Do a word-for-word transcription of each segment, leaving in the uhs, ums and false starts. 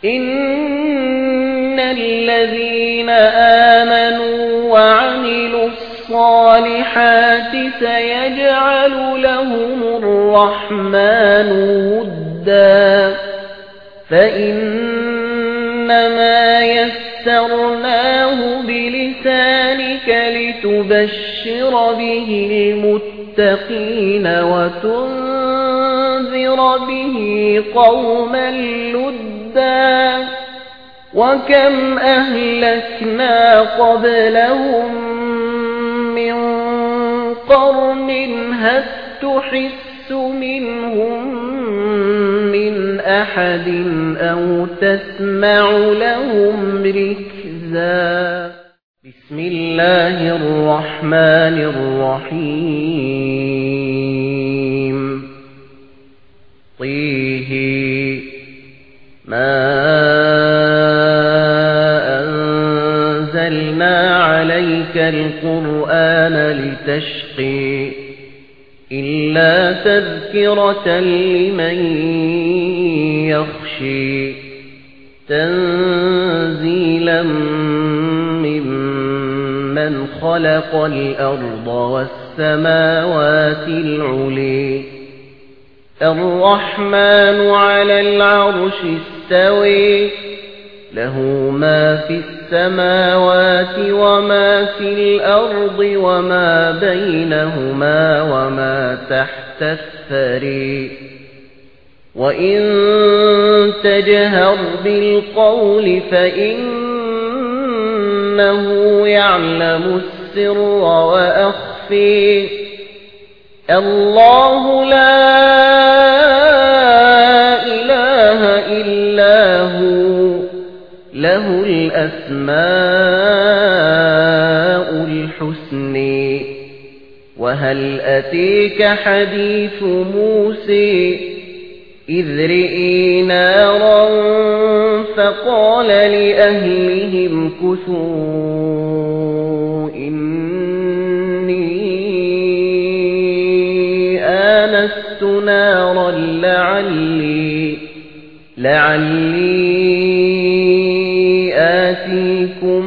إن الذين آمنوا وعملوا الصالحات سيجعل لهم الرحمن ودا فإنما يسرناه بلسانك لتبشر به المتقين وتنذر به قوما لدا وكم أهلكنا قبلهم من قرن هل تحس منهم من أحد أو تسمع لهم ركزا بسم الله الرحمن الرحيم طه ما أنزلنا عليك القرآن لتشقي إلا تذكرة لمن يخشي تنزيلا ممن خلق الأرض والسماوات العلي الرحمن على العرش استوي له ما في السماوات وما في الأرض وما بينهما وما تحت الثري وإن تجهر بالقول فإنه يعلم السر وأخفي الله لا إله إلا هو له الأسماء الحسنى وهل أتيك حديث موسى إذ رئي نارا فقال لأهلهم كثوا إني آنست نارا لعلي لعلي آتيكم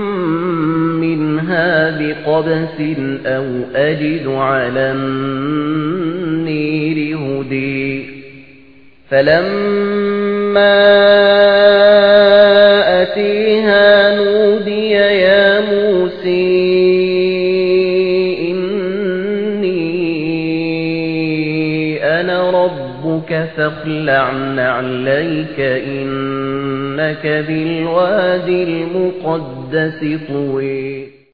منها بقبس أو أجد على النير هدي فلما أتيها نودي يا موسى إني أنا ربك فاخلع نعليك إنك بالوادي المقدس طوي